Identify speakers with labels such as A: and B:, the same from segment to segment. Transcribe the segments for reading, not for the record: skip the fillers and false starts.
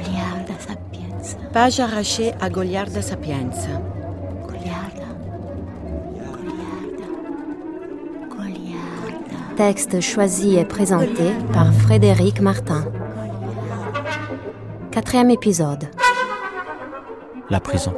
A: Goliarda Sapienza.
B: Page arrachée à Goliarda Sapienza.
C: Texte choisi et présenté par Frédéric Martin. 4e épisode.
D: La prison.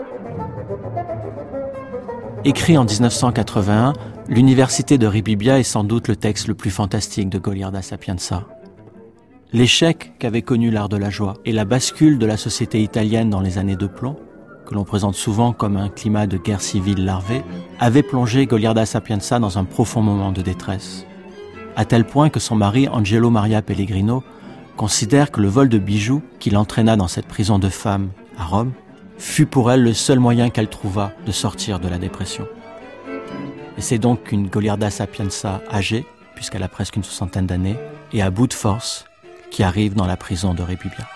D: Écrit en 1981, l'université de Rebibbia est sans doute le texte le plus fantastique de Goliarda Sapienza. L'échec qu'avait connu l'art de la joie et la bascule de la société italienne dans les années de plomb, que l'on présente souvent comme un climat de guerre civile larvée, avaient plongé Goliarda Sapienza dans un profond moment de détresse. À tel point que son mari, Angelo Maria Pellegrino, considère que le vol de bijoux qui l'entraîna dans cette prison de femmes à Rome fut pour elle le seul moyen qu'elle trouva de sortir de la dépression. Et c'est donc une Goliarda Sapienza âgée, puisqu'elle a presque une 60aine d'années, et à bout de force, qui arrive dans la prison de Rebibbia.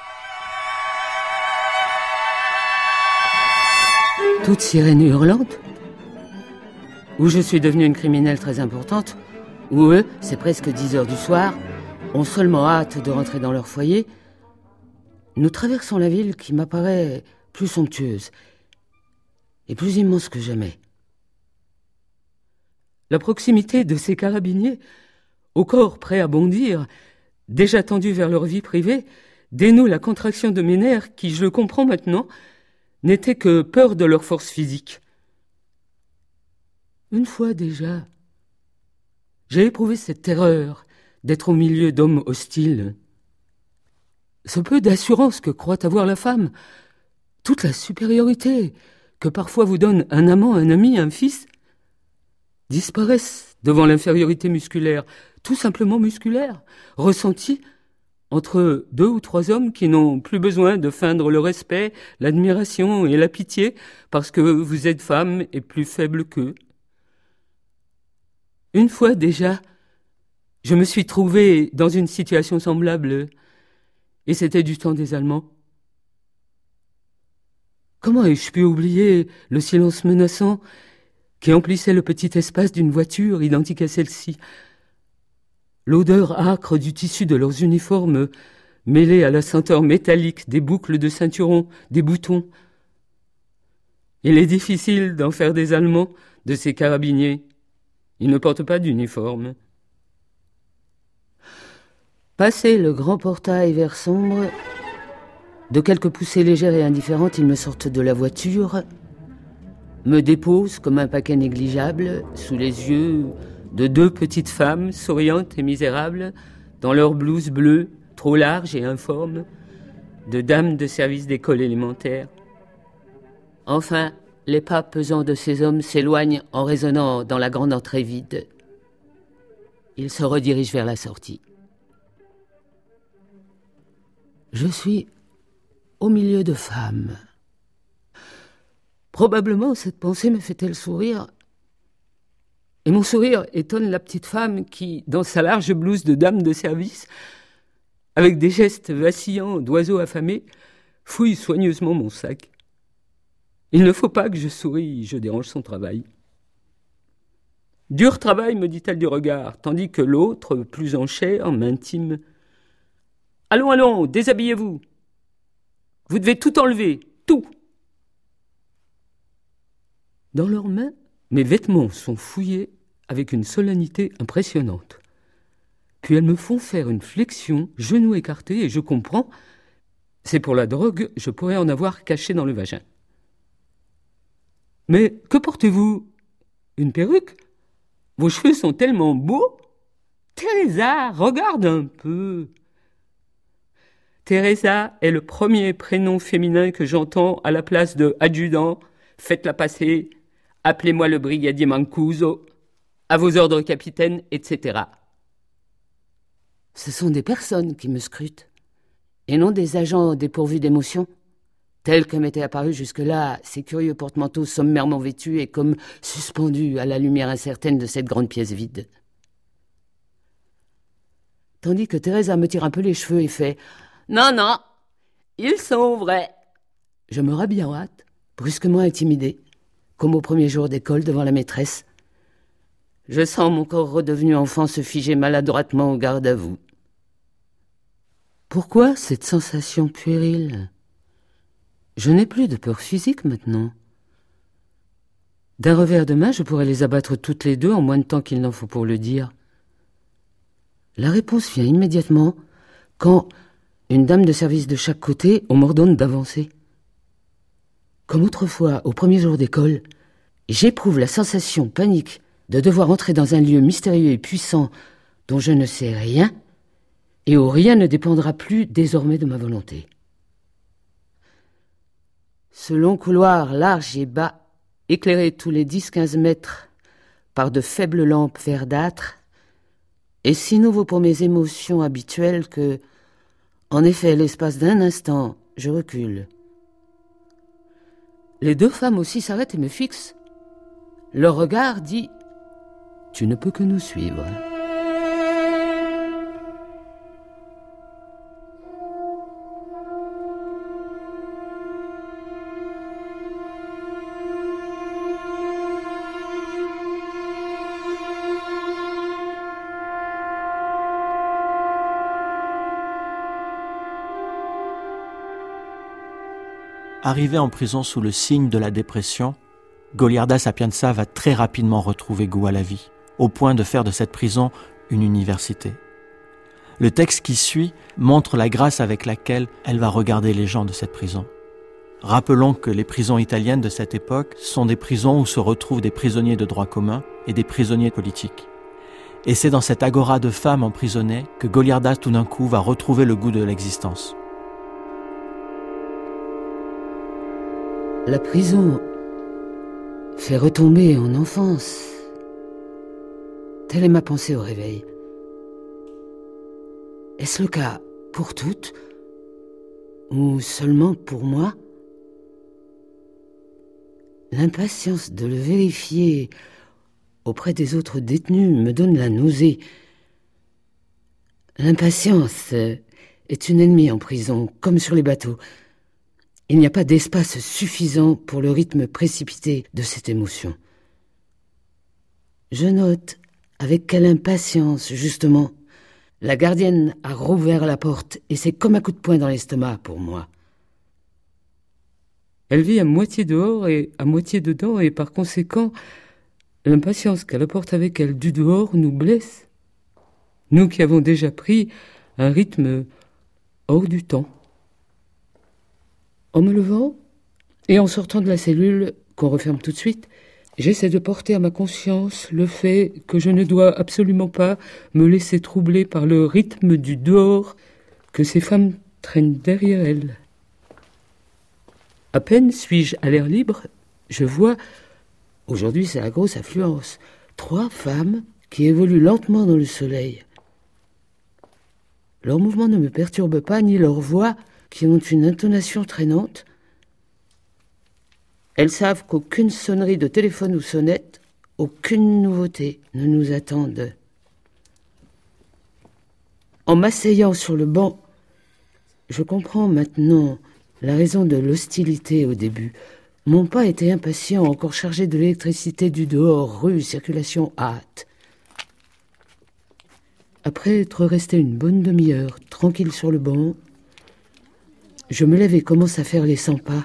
E: Toute sirène hurlante, où je suis devenue une criminelle très importante, où eux, c'est presque 10 heures du soir, ont seulement hâte de rentrer dans leur foyer, nous traversons la ville qui m'apparaît plus somptueuse et plus immense que jamais. La proximité de ces carabiniers, au corps prêt à bondir, déjà tendus vers leur vie privée, dénoue la contraction de mes nerfs qui, je le comprends maintenant, n'était que peur de leur force physique. Une fois déjà, j'ai éprouvé cette terreur d'être au milieu d'hommes hostiles. Ce peu d'assurance que croit avoir la femme, toute la supériorité que parfois vous donne un amant, un ami, un fils, disparaissent devant l'infériorité musculaire, tout simplement musculaire, ressentie entre 2 ou 3 hommes qui n'ont plus besoin de feindre le respect, l'admiration et la pitié parce que vous êtes femme et plus faible qu'eux. Une fois déjà, je me suis trouvé dans une situation semblable, et c'était du temps des Allemands. Comment ai-je pu oublier le silence menaçant qui emplissait le petit espace d'une voiture identique à celle-ci? L'odeur âcre du tissu de leurs uniformes mêlée à la senteur métallique des boucles de ceinturon, des boutons. Il est difficile d'en faire des Allemands, de ces carabiniers. Ils ne portent pas d'uniforme. Passé le grand portail vert sombre, de quelques poussées légères et indifférentes, ils me sortent de la voiture, me déposent comme un paquet négligeable sous les yeux de 2 petites femmes souriantes et misérables dans leurs blouses bleues, trop larges et informes, de dames de service d'école élémentaire. Enfin, les pas pesants de ces hommes s'éloignent en résonnant dans la grande entrée vide. Ils se redirigent vers la sortie. Je suis au milieu de femmes. Probablement, cette pensée me fait-elle sourire. Et mon sourire étonne la petite femme qui, dans sa large blouse de dame de service, avec des gestes vacillants d'oiseau affamé, fouille soigneusement mon sac. Il ne faut pas que je sourie, je dérange son travail. Dur travail, me dit-elle du regard, tandis que l'autre, plus en chair, m'intime. Allons, allons, déshabillez-vous. Vous devez tout enlever, tout. Dans leurs mains, mes vêtements sont fouillés avec une solennité impressionnante. Puis elles me font faire une flexion, genoux écartés, et je comprends, c'est pour la drogue, je pourrais en avoir caché dans le vagin. Mais que portez-vous? Une perruque? Vos cheveux sont tellement beaux. Teresa, regarde un peu. Teresa est le premier prénom féminin que j'entends à la place de adjudant. Faites-la passer. Appelez-moi le brigadier Mancuso. À vos ordres, capitaine, etc. Ce sont des personnes qui me scrutent, et non des agents dépourvus d'émotion, tels que m'étaient apparus jusque-là ces curieux porte-manteaux sommairement vêtus et comme suspendus à la lumière incertaine de cette grande pièce vide. Tandis que Teresa me tire un peu les cheveux et fait « Non, non, ils sont vrais !» Je me rabiate, brusquement intimidée, comme au premier jour d'école devant la maîtresse. Je sens mon corps redevenu enfant se figer maladroitement au garde à vous. Pourquoi cette sensation puérile Je n'ai plus de peur physique maintenant. D'un revers de main, je pourrais les abattre toutes les deux en moins de temps qu'il n'en faut pour le dire. La réponse vient immédiatement quand, une dame de service de chaque côté, on m'ordonne d'avancer. Comme autrefois, au premier jour d'école, j'éprouve la sensation panique de devoir entrer dans un lieu mystérieux et puissant dont je ne sais rien et où rien ne dépendra plus désormais de ma volonté. Ce long couloir large et bas, éclairé tous les 10-15 mètres par de faibles lampes verdâtres, est si nouveau pour mes émotions habituelles que, en effet, l'espace d'un instant, je recule. Les deux femmes aussi s'arrêtent et me fixent. Leur regard dit « Tu ne peux que nous suivre ».
D: Arrivé en prison sous le signe de la dépression, Goliarda Sapienza va très rapidement retrouver goût à la vie, au point de faire de cette prison une université. Le texte qui suit montre la grâce avec laquelle elle va regarder les gens de cette prison. Rappelons que les prisons italiennes de cette époque sont des prisons où se retrouvent des prisonniers de droit commun et des prisonniers politiques. Et c'est dans cette agora de femmes emprisonnées que Goliarda tout d'un coup va retrouver le goût de l'existence.
E: La prison fait retomber en enfance. Telle est ma pensée au réveil. Est-ce le cas pour toutes ou seulement pour moi? L'impatience de le vérifier auprès des autres détenus me donne la nausée. L'impatience est une ennemie en prison, comme sur les bateaux. Il n'y a pas d'espace suffisant pour le rythme précipité de cette émotion. Je note avec quelle impatience, justement, la gardienne a rouvert la porte et c'est comme un coup de poing dans l'estomac pour moi. Elle vit à moitié dehors et à moitié dedans et par conséquent, l'impatience qu'elle apporte avec elle du dehors nous blesse. Nous qui avons déjà pris un rythme hors du temps. En me levant et en sortant de la cellule, qu'on referme tout de suite, j'essaie de porter à ma conscience le fait que je ne dois absolument pas me laisser troubler par le rythme du dehors que ces femmes traînent derrière elles. À peine suis-je à l'air libre, je vois, aujourd'hui c'est la grosse affluence, 3 femmes qui évoluent lentement dans le soleil. Leurs mouvements ne me perturbent pas, ni leurs voix, qui ont une intonation traînante. Elles savent qu'aucune sonnerie de téléphone ou sonnette, aucune nouveauté ne nous attendent. En m'asseyant sur le banc, je comprends maintenant la raison de l'hostilité au début. Mon pas était impatient, encore chargé de l'électricité du dehors, rue, circulation hâte. Après être resté une bonne demi-heure, tranquille sur le banc, je me lève et commence à faire les 100 pas.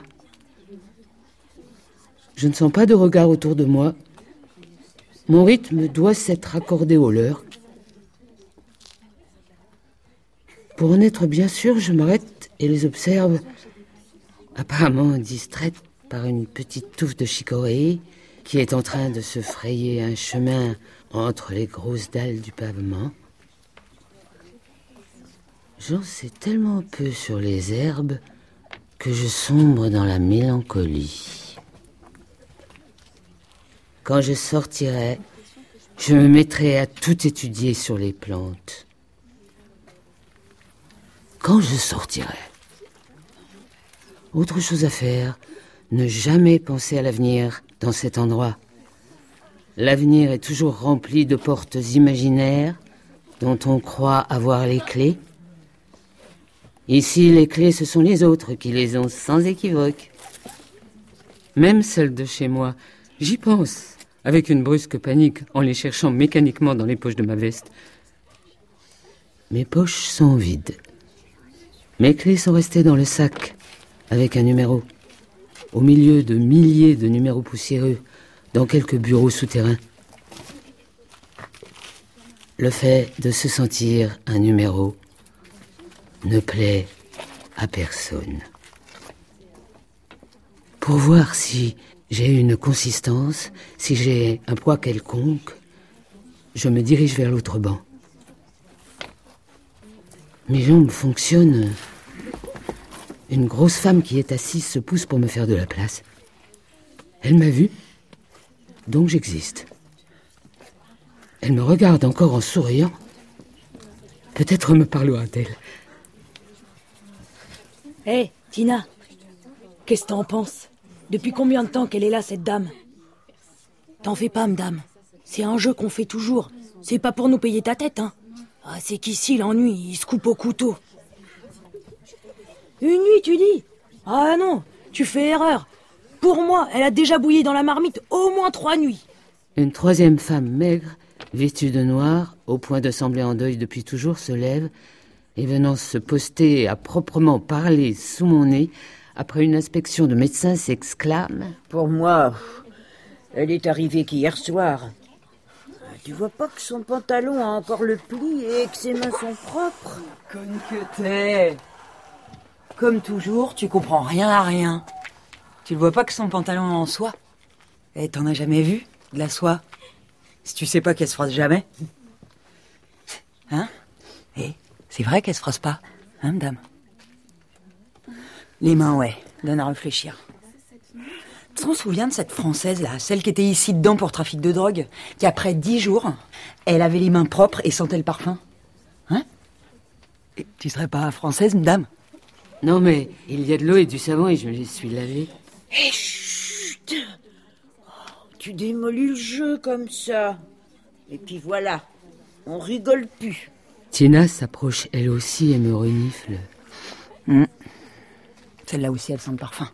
E: Je ne sens pas de regard autour de moi. Mon rythme doit s'être accordé au leur. Pour en être bien sûr, je m'arrête et les observe, apparemment distraites par une petite touffe de chicorée qui est en train de se frayer un chemin entre les grosses dalles du pavement. J'en sais tellement peu sur les herbes que je sombre dans la mélancolie. Quand je sortirai, je me mettrai à tout étudier sur les plantes. Quand je sortirai. Autre chose à faire, ne jamais penser à l'avenir dans cet endroit. L'avenir est toujours rempli de portes imaginaires dont on croit avoir les clés. Ici, les clés, ce sont les autres qui les ont sans équivoque. Même celles de chez moi, j'y pense, avec une brusque panique, en les cherchant mécaniquement dans les poches de ma veste. Mes poches sont vides. Mes clés sont restées dans le sac, avec un numéro. au milieu de milliers de numéros poussiéreux, dans quelques bureaux souterrains. Le fait de se sentir un numéro ne plaît à personne. Pour voir si j'ai une consistance, si j'ai un poids quelconque, je me dirige vers l'autre banc. Mes jambes fonctionnent. Une grosse femme qui est assise se pousse pour me faire de la place. Elle m'a vu, donc j'existe. Elle me regarde encore en souriant. Peut-être me parlera-t-elle.
A: Hé, Tina, qu'est-ce que t'en penses? Depuis combien de temps qu'elle est là, cette dame? T'en fais pas, madame. C'est un jeu qu'on fait toujours. C'est pas pour nous payer ta tête, hein. Ah, c'est qu'ici, l'ennui, il se coupe au couteau. Une nuit, tu dis? Ah non, tu fais erreur. Pour moi, elle a déjà bouilli dans la marmite au moins 3 nuits.
E: Une troisième femme maigre, vêtue de noir, au point de sembler en deuil depuis toujours, se lève et venant se poster à proprement parler sous mon nez, après une inspection de médecin, s'exclame:
F: Pour moi, elle est arrivée qu'hier soir. Tu vois pas que son pantalon a encore le pli et que ses mains sont propres?
G: Conne que t'es. Comme toujours, tu comprends rien à rien. Tu le vois pas que son pantalon est en soie? Eh, t'en as jamais vu, de la soie? Si tu sais pas qu'elle se froisse jamais. Hein? Eh, c'est vrai qu'elle se froisse pas, hein, madame? Les mains, ouais, donne à réfléchir. Tu te souviens de cette Française, là, celle qui était ici dedans pour trafic de drogue, qui après 10 jours, elle avait les mains propres et sentait le parfum? Hein? Et tu serais pas française, madame?
E: Non, mais il y a de l'eau et du savon et je me les suis lavés.
F: Hé, chut! Tu démolis le jeu comme ça. Et puis voilà, on rigole plus.
E: Tina s'approche elle aussi et me renifle.
G: Celle-là aussi, elle sent le parfum.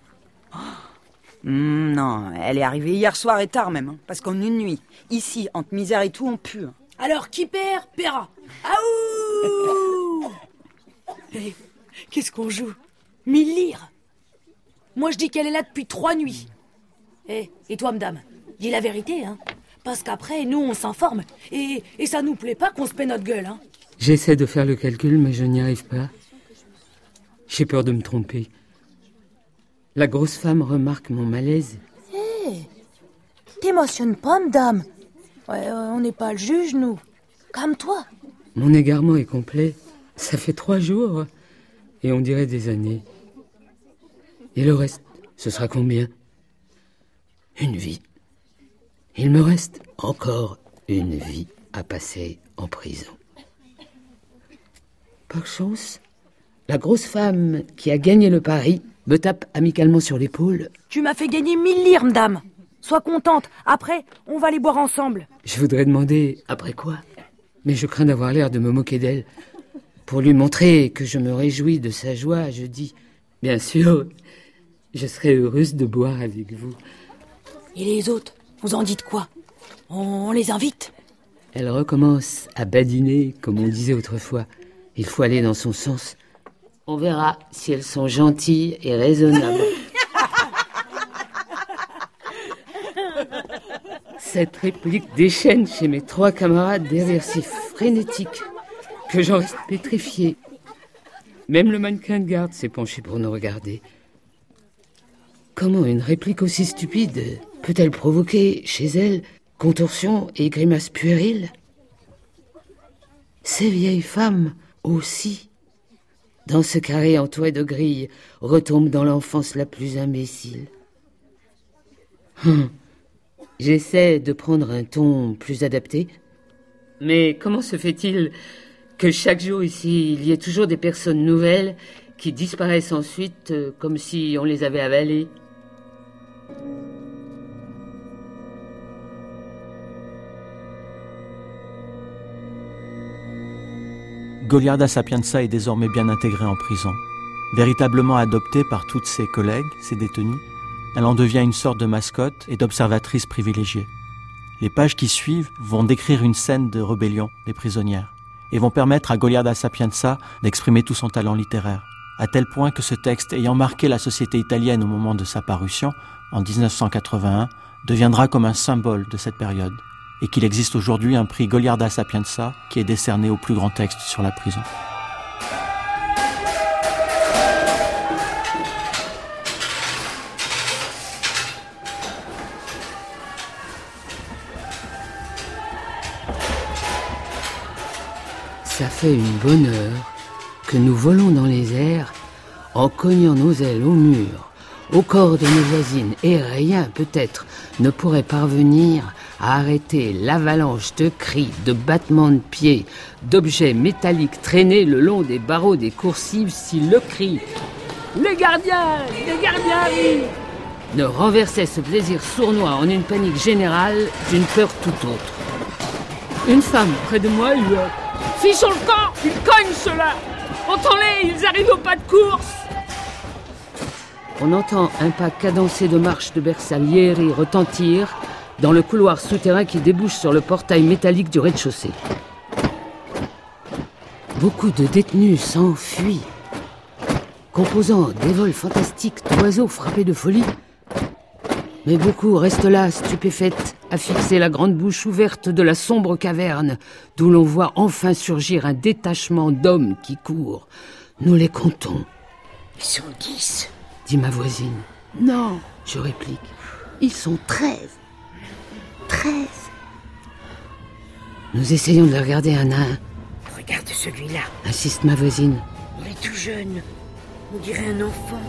G: Non, elle est arrivée hier soir et tard même, hein, parce qu'en une nuit, ici, entre misère et tout, on pue.
A: Alors, qui perd, paiera. Aouh! Hé, qu'est-ce qu'on joue? 1000 lires. Moi, je dis qu'elle est là depuis 3 nuits. Et toi, madame, dis la vérité, hein. Parce qu'après, nous, on s'informe. Et ça nous plaît pas qu'on se paie notre gueule, hein.
E: J'essaie de faire le calcul, mais je n'y arrive pas. J'ai peur de me tromper. La grosse femme remarque mon malaise.
A: Hé, t'émotionnes pas, madame. Ouais, on n'est pas le juge, nous. Calme-toi.
E: Mon égarement est complet. Ça fait 3 jours. Et on dirait des années. Et le reste, ce sera combien? Une vie. Il me reste encore une vie à passer en prison. Par chance, la grosse femme qui a gagné le pari me tape amicalement sur l'épaule.
A: Tu m'as fait gagner 1000 lires, madame. Sois contente. Après, on va les boire ensemble.
E: Je voudrais demander après quoi, mais je crains d'avoir l'air de me moquer d'elle. Pour lui montrer que je me réjouis de sa joie, je dis: bien sûr, je serai heureuse de boire avec vous.
A: Et les autres, vous en dites quoi? On les invite?
E: Elle recommence à badiner, comme on disait autrefois. Il faut aller dans son sens. On verra si elles sont gentilles et raisonnables. Cette réplique déchaîne chez mes 3 camarades des rires si frénétiques que j'en reste pétrifié. Même le mannequin de garde s'est penché pour nous regarder. Comment une réplique aussi stupide peut-elle provoquer chez elle contorsions et grimaces puériles? Ces vieilles femmes aussi, dans ce carré en toit de grille, retombent dans l'enfance la plus imbécile. J'essaie de prendre un ton plus adapté. Mais comment se fait-il que chaque jour ici, il y ait toujours des personnes nouvelles qui disparaissent ensuite comme si on les avait avalées?
D: Goliarda Sapienza est désormais bien intégrée en prison. Véritablement adoptée par toutes ses collègues, ses détenus, elle en devient une sorte de mascotte et d'observatrice privilégiée. Les pages qui suivent vont décrire une scène de rébellion des prisonnières et vont permettre à Goliarda Sapienza d'exprimer tout son talent littéraire, à tel point que ce texte, ayant marqué la société italienne au moment de sa parution, en 1981, deviendra comme un symbole de cette période, et qu'il existe aujourd'hui un prix Goliarda Sapienza qui est décerné au plus grand texte sur la prison.
E: Ça fait une bonne heure que nous volons dans les airs en cognant nos ailes au mur, au corps de nos voisines, et rien, peut-être, ne pourrait parvenir à arrêter l'avalanche de cris, de battements de pieds, d'objets métalliques traînés le long des barreaux des coursives si le cri « Les gardiens, oui !» ne renversait ce plaisir sournois en une panique générale d'une peur tout autre. Une femme près de moi lui a « Filles sur le camp, ils cognent ceux-là! Entends-les, ils arrivent au pas de course !» On entend un pas cadencé de marche de Bersaglieri retentir dans le couloir souterrain qui débouche sur le portail métallique du rez-de-chaussée. Beaucoup de détenus s'enfuient, composant des vols fantastiques d'oiseaux frappés de folie. Mais beaucoup restent là, stupéfaites, à fixer la grande bouche ouverte de la sombre caverne, d'où l'on voit enfin surgir un détachement d'hommes qui courent. Nous les comptons.
F: Ils sont 10,
E: dit ma voisine. Non, je réplique. Ils sont 13. 13. Nous essayons de les regarder un à un.
F: Regarde celui-là.
E: Insiste ma voisine.
F: Il est tout jeune. On dirait un enfant.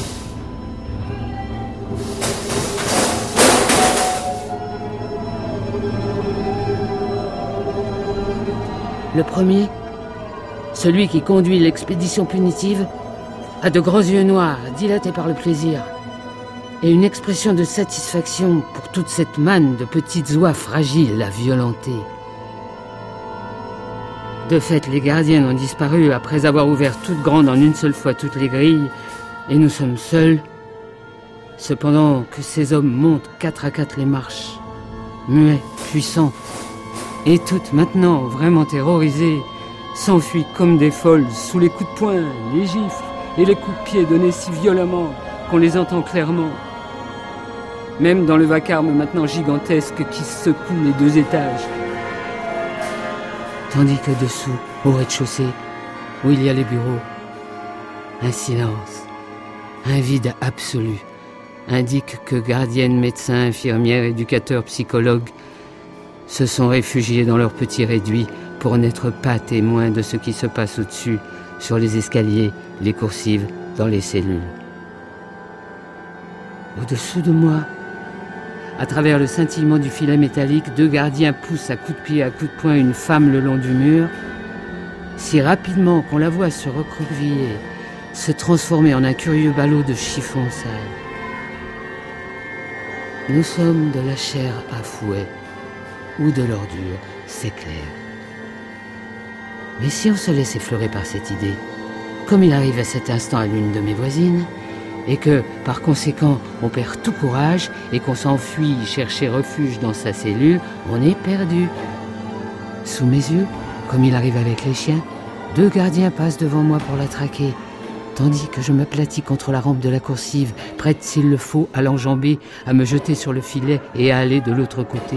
E: Le premier, celui qui conduit l'expédition punitive, a de grands yeux noirs, dilatés par le plaisir, et une expression de satisfaction pour toute cette manne de petites oies fragiles à violenter. De fait, les gardiennes ont disparu après avoir ouvert toutes grandes en une seule fois toutes les grilles, et nous sommes seuls, cependant que ces hommes montent 4 à 4 les marches, muets, puissants, et toutes maintenant, vraiment terrorisées, s'enfuient comme des folles sous les coups de poing, les gifles et les coups de pied donnés si violemment qu'on les entend clairement. Même dans le vacarme maintenant gigantesque qui secoue les 2 étages. Tandis que dessous, au rez-de-chaussée, où il y a les bureaux, un silence, un vide absolu, indique que gardiennes, médecins, infirmières, éducateurs, psychologues se sont réfugiés dans leur petit réduit pour n'être pas témoins de ce qui se passe au-dessus, sur les escaliers, les coursives, dans les cellules. Au-dessous de moi, à travers le scintillement du filet métallique, 2 gardiens poussent à coups de pied, à coups de poing une femme le long du mur, si rapidement qu'on la voit se recroqueviller, se transformer en un curieux ballot de chiffon sale. Nous sommes de la chair à fouet, ou de l'ordure, c'est clair. Mais si on se laisse effleurer par cette idée, comme il arrive à cet instant à l'une de mes voisines, et que, par conséquent, on perd tout courage et qu'on s'enfuit chercher refuge dans sa cellule, on est perdu. Sous mes yeux, comme il arrive avec les chiens, 2 gardiens passent devant moi pour la traquer, tandis que je m'aplatis contre la rampe de la coursive, prête s'il le faut à l'enjamber, à me jeter sur le filet et à aller de l'autre côté.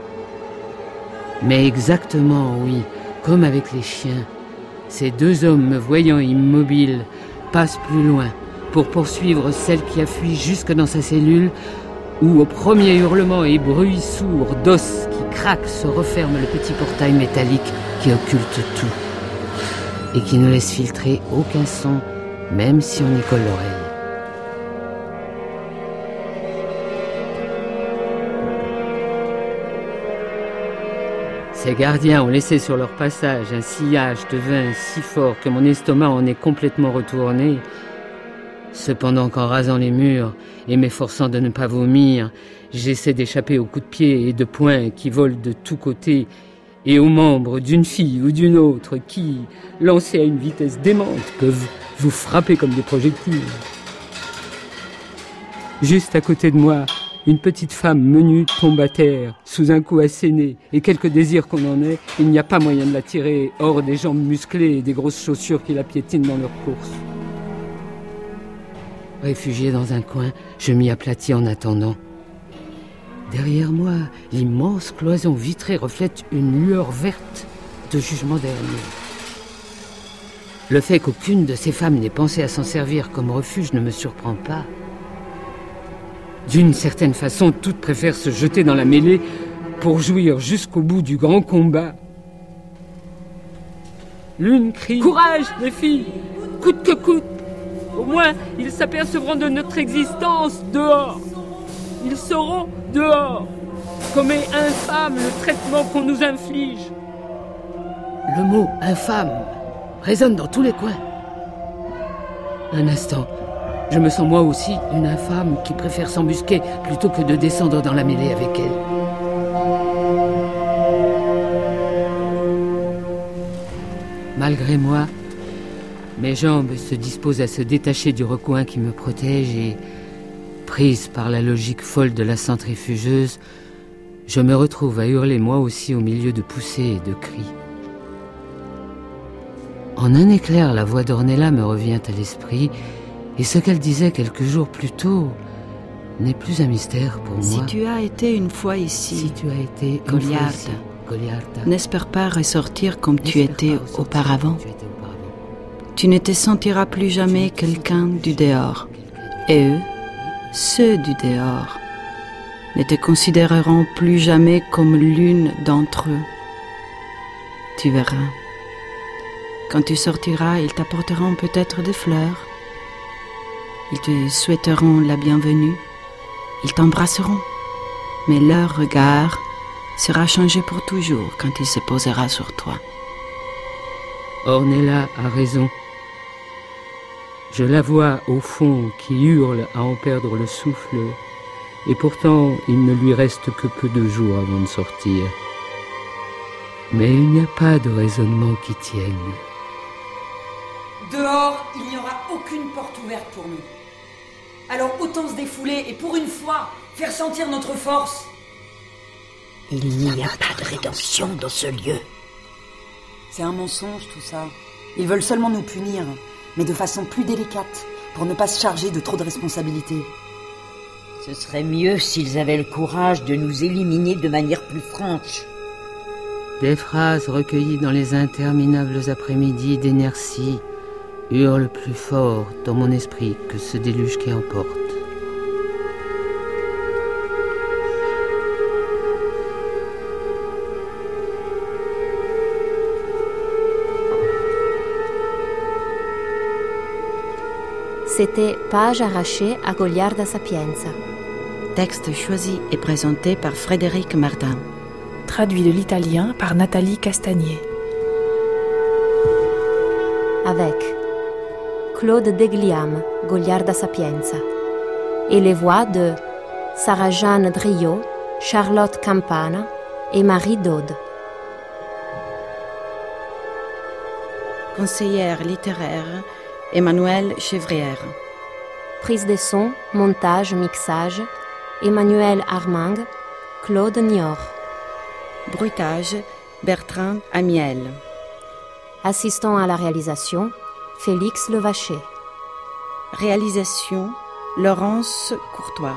E: Mais exactement, oui, comme avec les chiens, ces 2 hommes, me voyant immobile, passent plus loin pour poursuivre celle qui a fui jusque dans sa cellule, où au premier hurlement et bruit sourd d'os qui craquent se referme le petit portail métallique qui occulte tout et qui ne laisse filtrer aucun son, même si on y colle l'oreille. Ces gardiens ont laissé sur leur passage un sillage de vin si fort que mon estomac en est complètement retourné. Cependant qu'en rasant les murs et m'efforçant de ne pas vomir, j'essaie d'échapper aux coups de pied et de poing qui volent de tous côtés et aux membres d'une fille ou d'une autre qui, lancés à une vitesse démente, peuvent vous frapper comme des projectiles. Juste à côté de moi, une petite femme menue tombe à terre, sous un coup asséné, et quelque désir qu'on en ait, il n'y a pas moyen de la tirer hors des jambes musclées et des grosses chaussures qui la piétinent dans leur course. Réfugié dans un coin, je m'y aplatis en attendant. Derrière moi, l'immense cloison vitrée reflète une lueur verte de jugement dernier. Le fait qu'aucune de ces femmes n'ait pensé à s'en servir comme refuge ne me surprend pas. D'une certaine façon, toutes préfèrent se jeter dans la mêlée pour jouir jusqu'au bout du grand combat. L'une crie « Courage, les filles, coûte que coûte ! Au moins, ils s'apercevront de notre existence dehors. Ils seront dehors. Comme est infâme le traitement qu'on nous inflige. » Le mot « infâme » résonne dans tous les coins. Un instant, je me sens moi aussi une infâme qui préfère s'embusquer plutôt que de descendre dans la mêlée avec elle. Malgré moi, mes jambes se disposent à se détacher du recoin qui me protège et, prise par la logique folle de la centrifugeuse, je me retrouve à hurler moi aussi au milieu de poussées et de cris. En un éclair, la voix d'Ornella me revient à l'esprit, et ce qu'elle disait quelques jours plus tôt n'est plus un mystère pour moi.
H: Si tu as été une fois ici,
E: si tu as été
H: Goliarda, n'espère pas ressortir comme tu étais auparavant. Tu ne te sentiras plus jamais quelqu'un du dehors. Et eux, ceux du dehors, ne te considéreront plus jamais comme l'une d'entre eux. Tu verras. Quand tu sortiras, ils t'apporteront peut-être des fleurs. Ils te souhaiteront la bienvenue. Ils t'embrasseront. Mais leur regard sera changé pour toujours quand il se posera sur toi.
E: Ornella a raison. Je la vois au fond qui hurle à en perdre le souffle, et pourtant il ne lui reste que peu de jours avant de sortir. Mais il n'y a pas de raisonnement qui tienne.
A: Dehors, il n'y aura aucune porte ouverte pour nous. Alors autant se défouler et pour une fois, faire sentir notre force.
F: Il n'y a pas de rédemption dans ce lieu.
G: C'est un mensonge tout ça. Ils veulent seulement nous punir, mais de façon plus délicate, pour ne pas se charger de trop de responsabilités.
F: Ce serait mieux s'ils avaient le courage de nous éliminer de manière plus franche.
E: Des phrases recueillies dans les interminables après-midi d'inertie hurlent plus fort dans mon esprit que ce déluge qui emporte.
C: C'était Page arrachée à Goliarda Sapienza.
H: Texte choisi et présenté par Frédéric Martin.
I: Traduit de l'italien par Nathalie Castagnier.
C: Avec Claude Degliam, Goliarda Sapienza. Et les voix de Sarah-Jeanne Driot, Charlotte Campana et Marie Daude.
H: Conseillère littéraire, Emmanuelle Chevrière.
C: Prise de son, montage, mixage, Emmanuel Armang, Claude Niort.
H: Bruitage, Bertrand Amiel.
C: Assistant à la réalisation, Félix Levaché.
H: Réalisation, Laurence Courtois.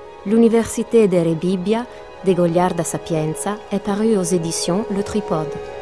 C: L'Université de Rebibbia de Goliarda Sapienza est parue aux éditions Le Tripode.